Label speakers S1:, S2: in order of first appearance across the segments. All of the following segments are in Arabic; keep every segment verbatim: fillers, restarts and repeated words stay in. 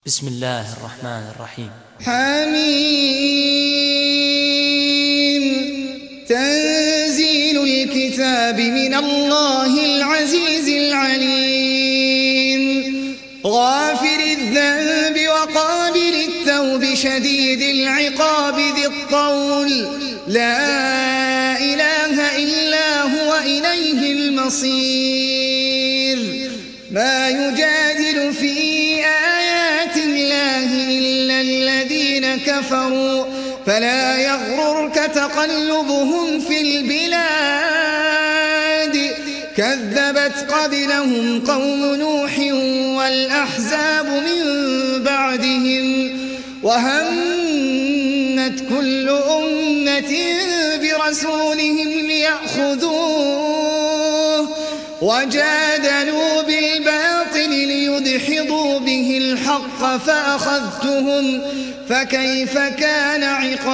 S1: بسم الله الرحمن الرحيم.
S2: حميم تنزيل الكتاب من الله العزيز العليم غافر الذنب وقابل التوب شديد العقاب ذي الطول لا إله إلا هو إليه المصير. ما يجادل في آيات الله إلا الذين كفروا فلا يغررك تقلبهم في البلاد. كذبت قبلهم قوم نوح والأحزاب من بعدهم وهمت كل أمة برسولهم ليأخذوه وجادلوا بالباطل ليدحضوا به الحق فأخذتهم فكيف كان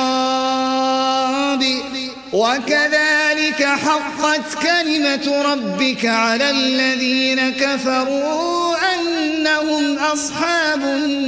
S2: عقابي. وكذلك حقت كلمة ربك على الذين كفروا أنهم أصحاب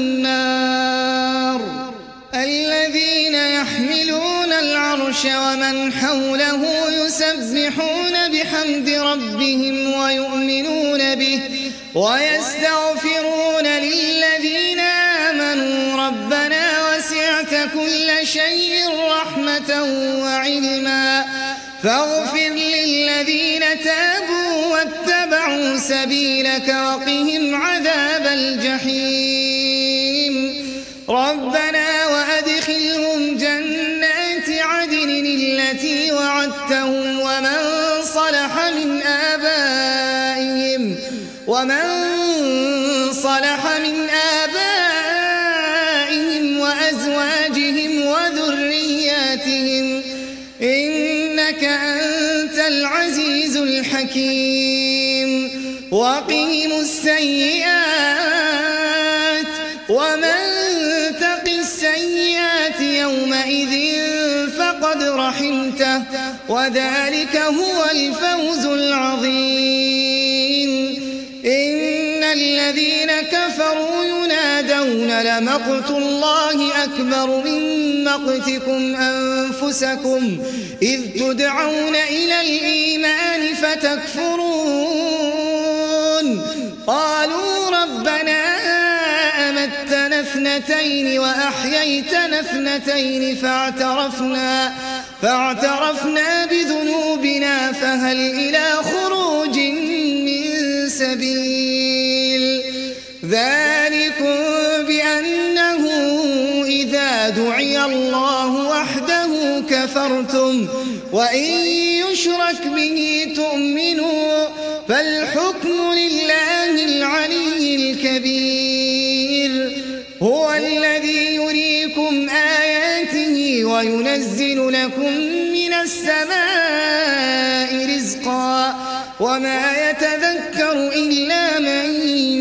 S2: النار. الذين يحملون العرش ومن حوله يسبحون بحمد ربهم ويؤمنون به ويستغفرون للذين آمنوا ربنا وسعت كل شيء رحمة وعلما فاغفر للذين تابوا واتبعوا سبيلك وقهم عذاب الجحيم. ربنا وأدخلهم جنات عدن التي وعدتهم ومن صلح من آبائهم ومن صلح من آبائهم وأزواجهم وذرياتهم إنك أنت العزيز الحكيم. وقهم السيئات ومن تق السيئات يومئذ فقد رحمته وذلك هو الفوز العظيم. إن الذين كفروا ينادون لمقت الله أكبر من مقتكم أنفسكم إذ تدعون إلى الإيمان فتكفرون. قالوا ربنا أمتنا اثنتين وأحييتنا اثنتين فاعترفنا, فاعترفنا بذنوبنا فهل إلى خروج من سبيل. ذلكم بأنه إذا دعي الله وحده كفرتم وإن يشرك به تؤمنوا فالحكم لله العلي الكبير. هو الذي يريكم آياته وينزل لكم من السماء رزقا وما يتذكر إلا من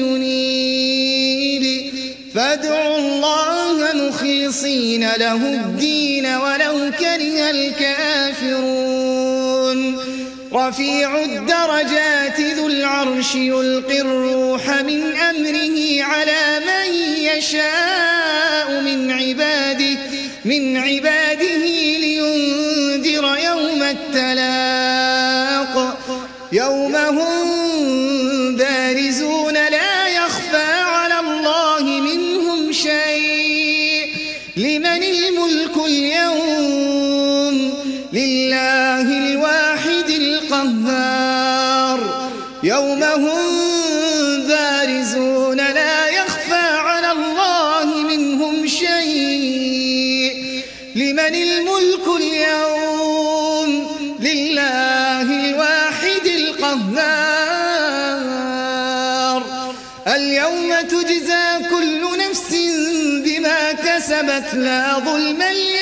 S2: ينيب. فادعوا الله مخلصين له الدين ولو كره الكافرون. رفيع الدرجات ذو العرش يلقي الروح من أمره على من يشاء من عباده من عباده لينذر يوم التلاق يوم هم بارزون لا يخفى على الله منهم شيء. لمن الملك اليوم لله الواحد القهار. يوم هم بارزون لا يخفى على الله منهم شيء. لمن الملك اليوم لله الواحد القهار. اليوم تجزى كل نفس بما كسبت لا ظلم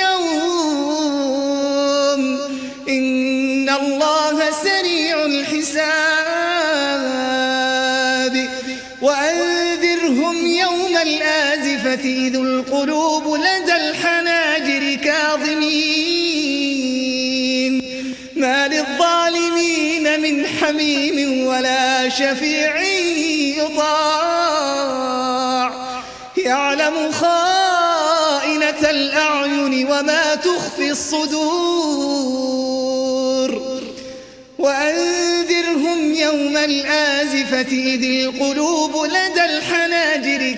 S2: اليوم إن الله سريع الحساب. وأنذرهم يوم الآزفة إذ القلوب لدى الحناجر كاظمين ما للظالمين من حميم ولا شفيع يطاع. يعني يعلم خائنة الأعين وما تخفي الصدور وأنذرهم يوم الآزفة إذ القلوب لدى الحناجر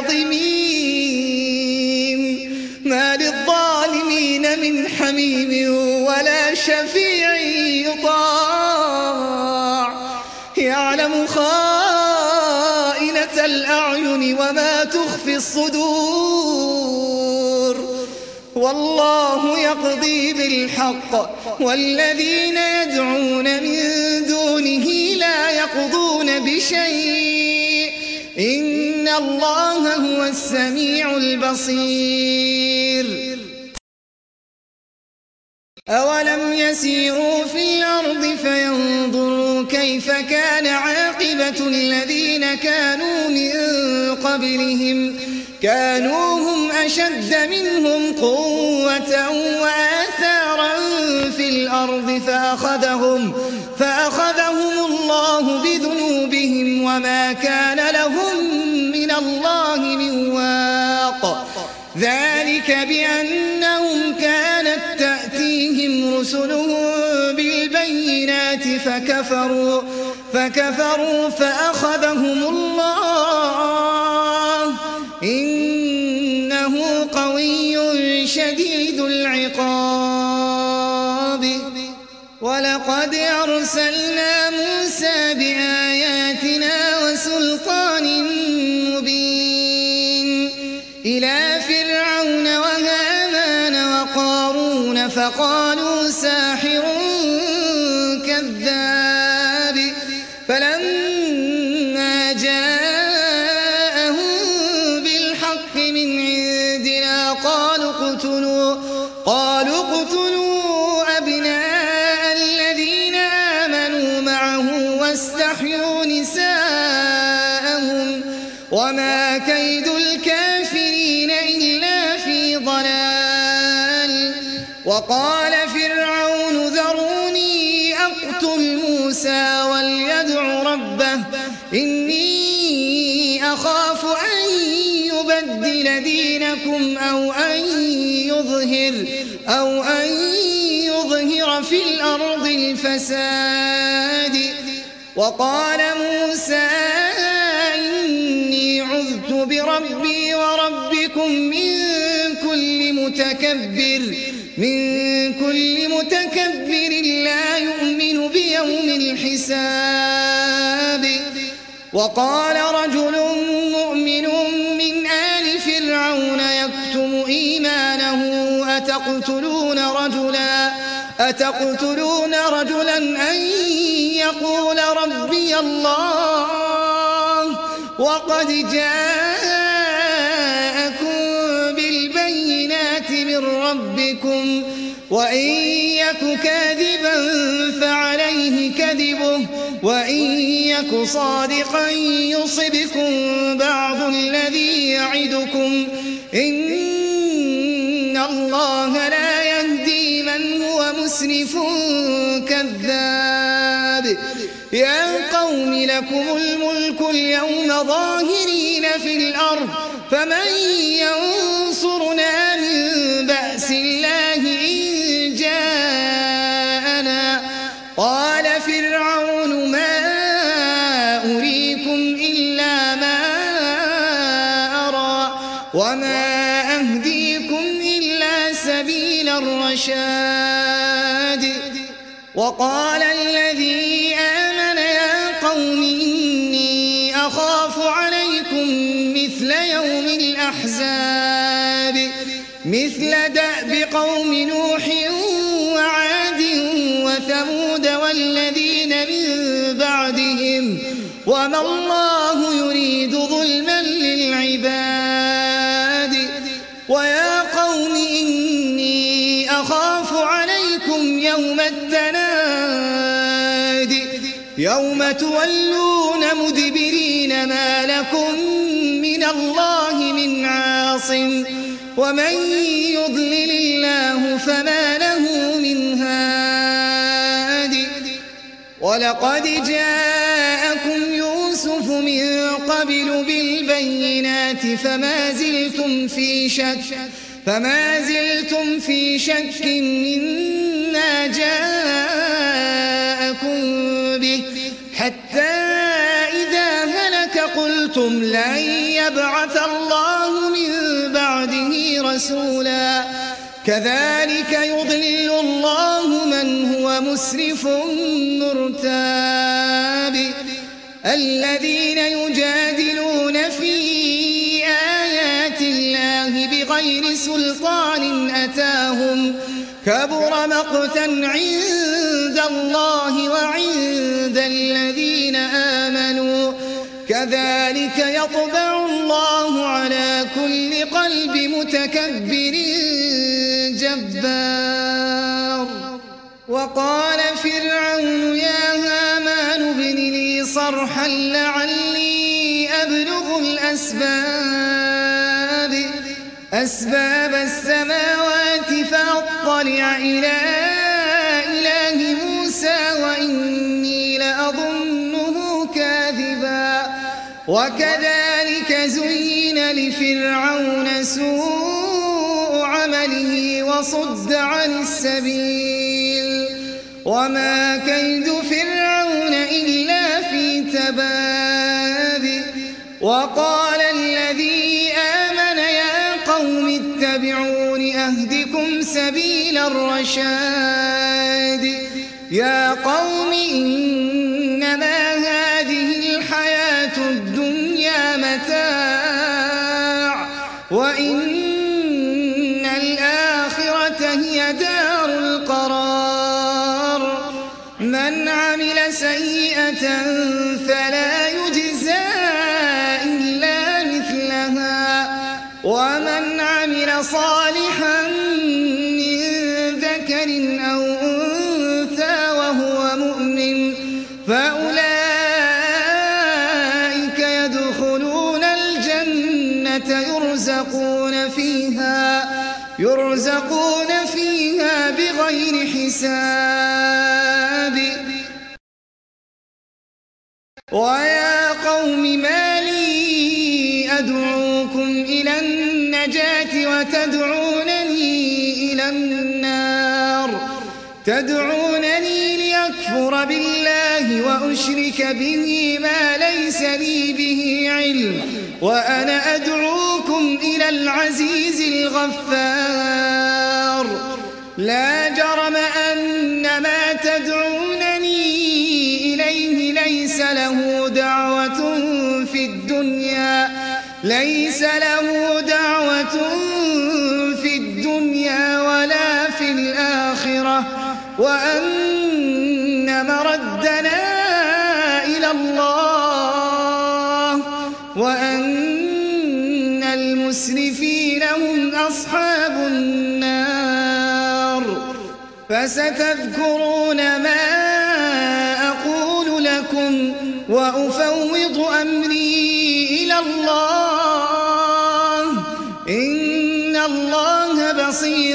S2: كاظمين ما للظالمين من حميم ولا شفيع يطاع يعلم خائنة الأعين وما تخفي الصدور والله يقضي بالحق والذين يدعون من دونه لا يقضون بشيء إن الله هو السميع البصير أولم يسيروا في الأرض فينظروا كيف كان عاقبة الذين كانوا من قبلهم كانوا هم أشد منهم قوة وآثارا في الأرض فأخذهم, فأخذهم الله بذنوبهم وما كان لهم من الله من واق ذلك بأنهم كانت تأتيهم رسلهم بالبينات فكفروا, فكفروا فأخذهم الله إنه قوي شديد العقاب ولقد أرسلنا موسى بآياتنا وسلطان مبين إلى فرعون وهامان وقارون فقالوا ساحر كذاب فلما جاءهم بالحق من عندنا قالوا اقتلوا قالوا اقتلوا أبناء الذين آمنوا معه واستحيوا نساءهم وما كيد الكافرين إلا في ضلال وقال فرعون ذروني أقتل موسى وليدع ربه إني أخاف أن يبدل دينكم أو أن يظهر أو أن يظهر في الأرض الفساد وقال موسى إني عذت بربي وربكم من كل متكبر من كل متكبر لا يؤمن بيوم الحساب وقال رجل مؤمن من آل فرعون يكتم إيمانه أتقتلون رجلا أتقتلون رجلا أن يقول ربي الله وقد جاءكم بالبينات من ربكم وإن يك كاذبا فعليه كذبه وإن يك صادقا يصبكم بعض الذي يعدكم إن الله لا يهدي من هو مسرف كذاب يا قوم لكم الملك اليوم ظاهرين في الأرض فمن ينصرنا من بأس الله إن جاءنا قال فرعون ما أريكم إلا ما أرى وما أهديكم إلا سبيل الرشاد وقال الذي آمن يا قوم إني أخاف عليكم مثل يوم الأحزاب مثل دأب قوم نوح وعاد وثمود والذين من بعدهم وما الله يريد ظلما للعباد ويا قوم إني أخاف عليكم يوم التناد يوم تولون مدبرين ما لكم من الله من عاصم ومن يضلل الله فما له من هاد ولقد جاءكم يوسف من من قبل بالبينات فما زلتم في شك فما زلتم في شك مما جاءكم به حتى إذا هلك قلتم لن يبعث الله من بعده رسولا كذلك يضل الله من هو مسرف مرتاب الذين يجادلون في آيات الله بغير سلطان أتاهم كبر مقتا عند الله وعند الذين آمنوا كذلك يطبع الله على كل قلب متكبر جبار وقال فرعون يا هامان ابن لي صرحا لعلي أبلغ الأسباب أسباب السماوات فأطلع إلى إله موسى وإني لأظنه كاذبا وكذلك زين لفرعون سوء عمله وصد عن السبيل وما كيد فرعون إلا في تباب وقال الذي آمن يا قوم اتبعون أهدكم سبيل الرشاد يا قوم إنما هذه الحياة الدنيا متاع وإن الآخرة هي دار القرار من عمل سيئة فلا يجزى إلا مثلها ومن عمل صالحا من ذكر أو أنثى وهو مؤمن فأولئك يدخلون الجنة يرزقون فيها يرزقون فيها بغير حساب ويا قوم ما لي أدعوكم إلى النجاة وتدعونني إلى النار تدعونني ليكفر بالله وأشرك به ما ليس لي به علم وأنا أدعوكم إلى العزيز الغفار لا جرم أن ما تدعونني إليه ليس له دعوة في الدنيا ليس له دعوة في الدنيا ولا في الآخرة وأن مردنا إلى الله وأن المسرفين هم أصحاب النار فستذكرون ما أقول لكم وأفوض أمري إلى الله إن الله بصير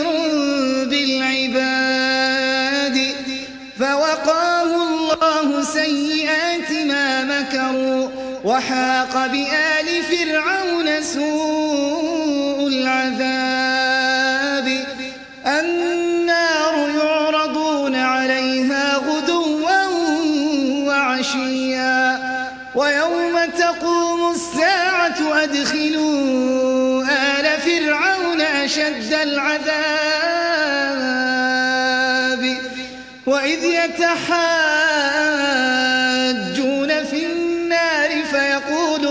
S2: بالعباد فوقاه الله سيئات ما مكروا وحاق بآل فرعون سوء العذاب النار يعرضون عليها غدوا وعشيا ويوم تقوم الساعة أدخلوا آل فرعون أشد العذاب وإذ يتحاجون في النار فيقول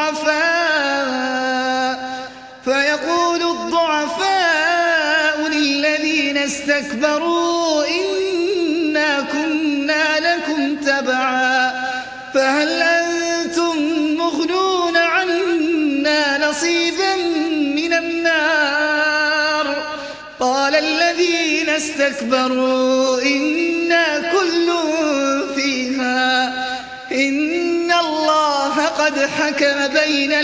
S2: الضعفاء فيقول الضعفاء للذين استكبروا إنا كنا لكم تبعا فهل أنتم مغنون عنا نصيبا من النار قال الذين استكبروا إنا كل فيها إن الله قد حكم بين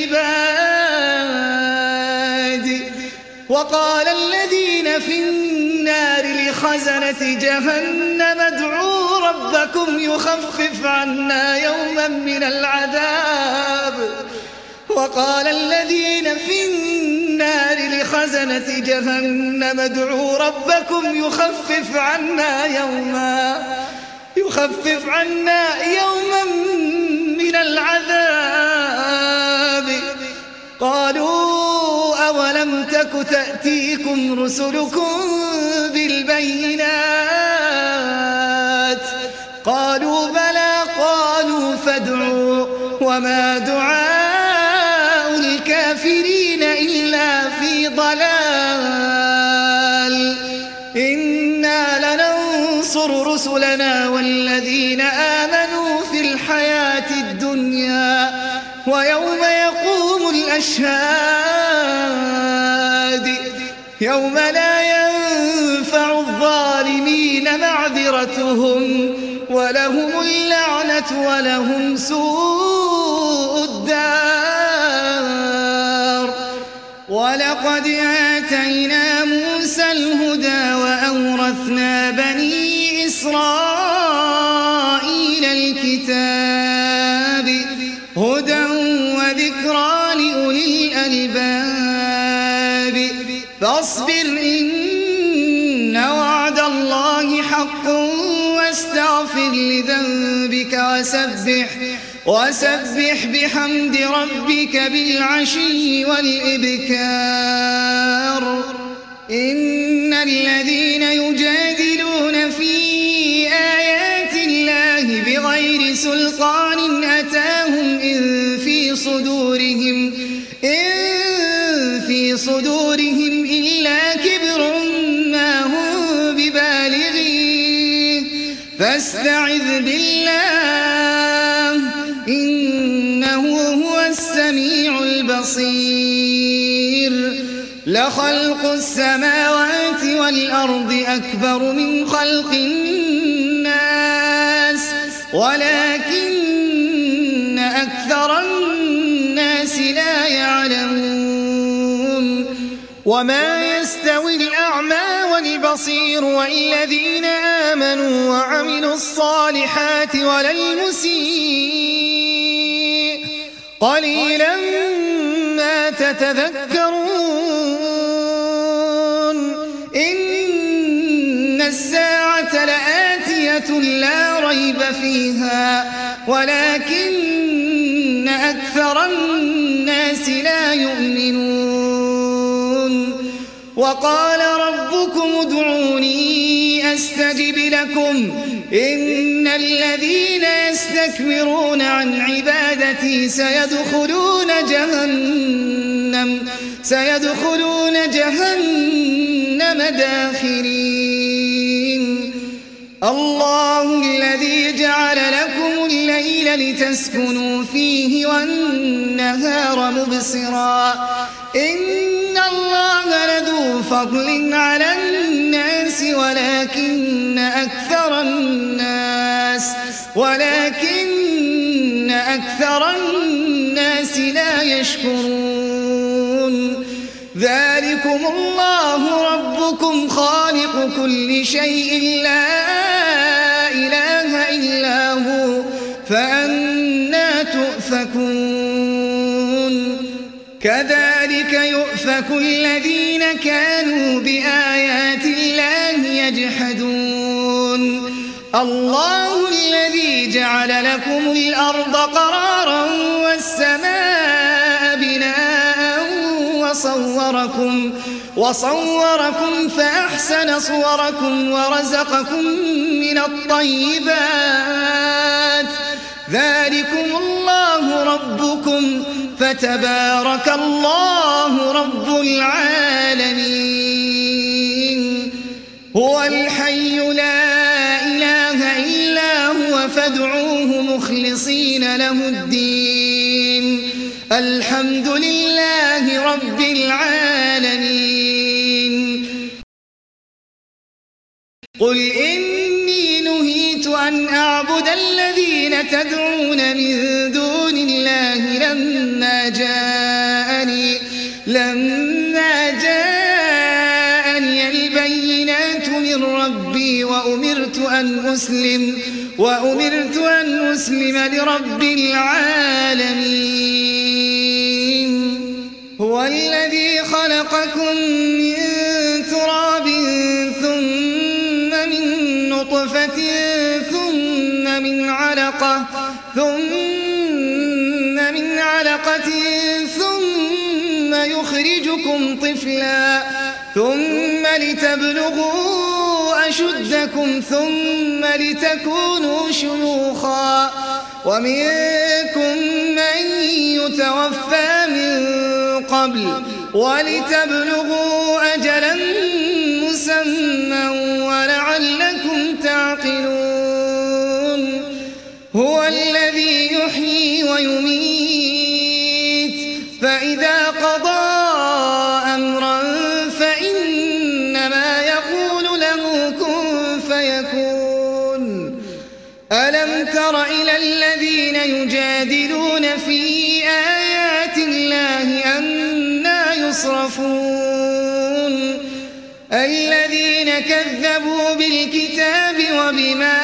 S2: العباد وقال الذين في النار لخزنة جهنم ادعوا ربكم ربكم يخفف عنا يوما من العذاب وقال الذين في النار لخزنة جهنم ادعوا ربكم يخفف عنا يوما يخفف عنا يوما من العذاب قالوا أولم تك تأتيكم رسلكم بالبينات قالوا بلى قالوا فادعوا وما دعاء الكافرين إلا في ضلال إنا لننصر رسلنا والذين آمنوا في الحياة الدنيا ويوم يقوم الأشهاد يوم لا ينفع الظالمين معذرتهم ولهم اللعنة ولهم سوء الدار ولقد آتينا موسى الهدى وأورثنا بني إسرائيل الكتاب هدى وذكرى لأولي الألباب فاصبر إن وعد الله حق واستغفر لذنبك وسبح وسبح بحمد ربك بالعشي والإبكار إن الذين يجادلون في آيات الله بغير سلطان أتاهم إن في صدورهم إن في صدورهم إلا كبر ما هم ببالغيه فاستعذ بالله إنه هو السميع البصير لخلق السماوات والأرض أكبر من خلق الناس ولكن أكثر الناس لا يعلمون وما يستوي الأعمى والبصير والذين آمنوا وعملوا الصالحات ولا المسيء قليلا ما تتذكرون إن الساعة لآتية لا ريب فيها ولكن أكثر الناس لا يؤمنون وقال ربكم ادعوني أستجب لكم إن الذين يستكبرون عن عبادتي سيدخلون جهنم سيدخلون جهنم داخرين الله الذي جعل لكم الليل لتسكنوا فيه والنهار مبصرا إن الله لذو فضل على الناس ولكن أكثر الناس ولكن أكثر الناس لا يشكرون ذلكم الله ربكم خالق كل شيء لا إله إلا هو فأنى تؤفكون كذلك يؤفك الذين كانوا بآيات الله يجحدون الله الذي جعل لكم الأرض قرارا والسماء بناء وصوركم وصوركم فأحسن صوركم ورزقكم من الطيبات ذلكم الله ربكم فتبارك الله رب العالمين هو الحي لا إله إلا هو فادعوه مخلصين له الدين الحمد لله رب العالمين قل إني نهيت أن أعبد الذين تدعون من دون الله لما جاءني لما جاءني البينات من ربي وأمرت أن أسلم وأمرت أن أسلم لرب العالمين هو الذي خلقكم من تراب ثم من نطفة ثم من علقة ثم من علقة ثم يخرجكم طفلا ثم لتبلغوا أشدكم ثم لتكونوا شيوخا ومنكم من يتوفى من قبل ولتبلغوا أجلا مسمى ولعلكم تعقلون هو الذي يحيي ويميت فإذا قضى أمرا فإنما يقول له كن فيكون ألم تر إلى الذين يجادلون في آيات الله أنى يصرفون الذين كذبوا بالكتاب وبما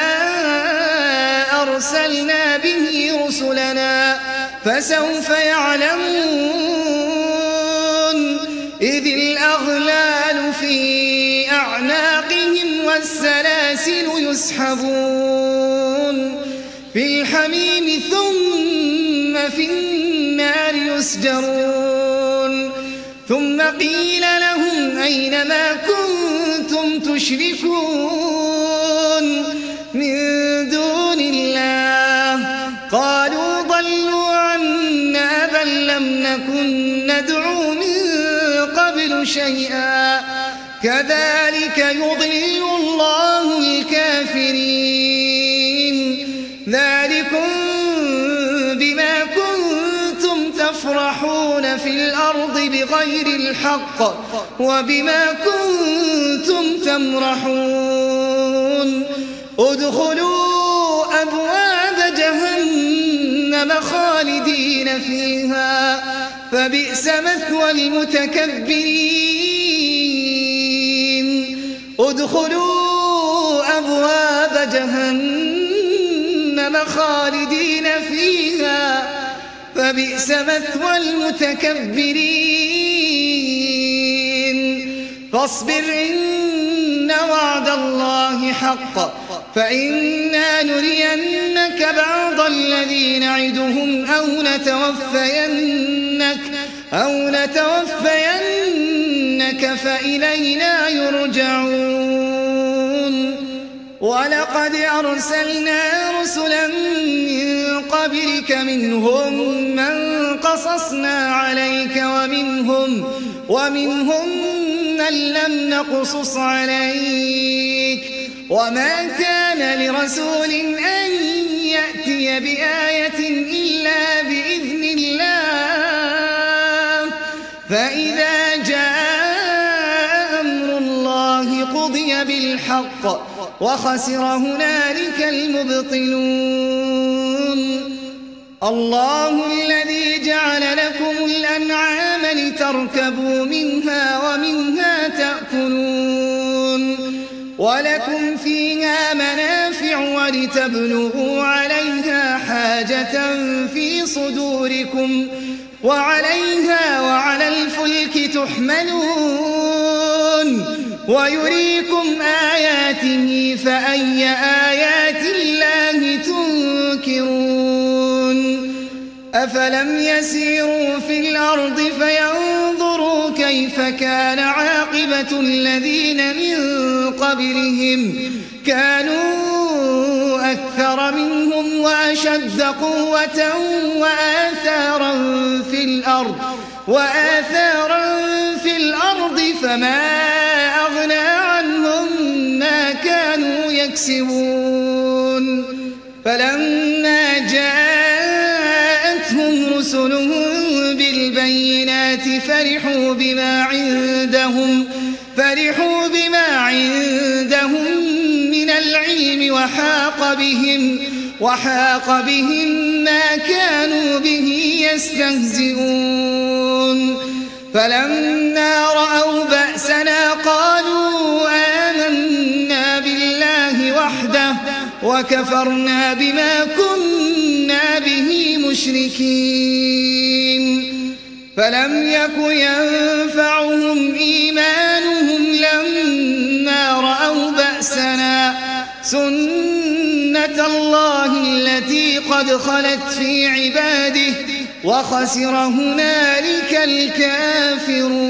S2: أرسلنا به رسلنا فسوف يعلمون إذ الأغلال في أعناقهم والسلاسل يسحبون في الحميم ثم في النار يسجرون ثم قيل لهم أين ما كنتم تشركون من دون الله قالوا ضلوا عنا بل لم نكن ندعو من قبل شيئا كذلك يضل الله الكافرين ذلكم بما كنتم تفرحون في الأرض بغير الحق وبما كنتم تمرحون ادخلوا أبواب جهنم خالدين فيها فبئس مثوى المتكبرين ادخلوا أبواب جهنم خالدين فيها فبئس مثوى المتكبرين فاصبر إن وعد الله حق فإنا نرينك بعض الذي نعدهم أو نتوفينك أو نتوفينك فإلينا يرجعون ولقد أرسلنا رسلا من قبلك منهم من قصصنا عليك ومنهم ومنهم من لم نقصص عليك وما كان لرسول أن يأتي بآية إلا بإذن الله فإذا جاء أمر الله قضي بالحق وخسر هنالك المبطلون الله الذي جعل لكم الأنعام لتركبوا منها ومنها تأكلون ولكم فيها منافع ولتبلغوا عليها حاجة في صدوركم وعليها وعلى الفلك تحملون ويريكم آياته فأي آيات الله تنكرون أفلم يسيروا في الأرض فينظروا كيف كان عاقبة الذين من قبلهم كانوا أكثر منهم وأشد قوة وآثارا في الأرض وآثارا في الأرض فما أغنى عنهم ما كانوا يكسبون فلما جاءتهم رسلهم بالبينات فرحوا بما عندهم فرحوا بما عندهم من العلم وحاق بهم وحاق بهم ما كانوا به يستهزئون فلما رأوا بأسنا قالوا آمنا بالله وحده وكفرنا بما كنا به مشركين فلم يك ينفعهم إيمانهم لما رأوا بأسنا سنة الله التي قد خلت في عباده وخسر هنالك الكافرون.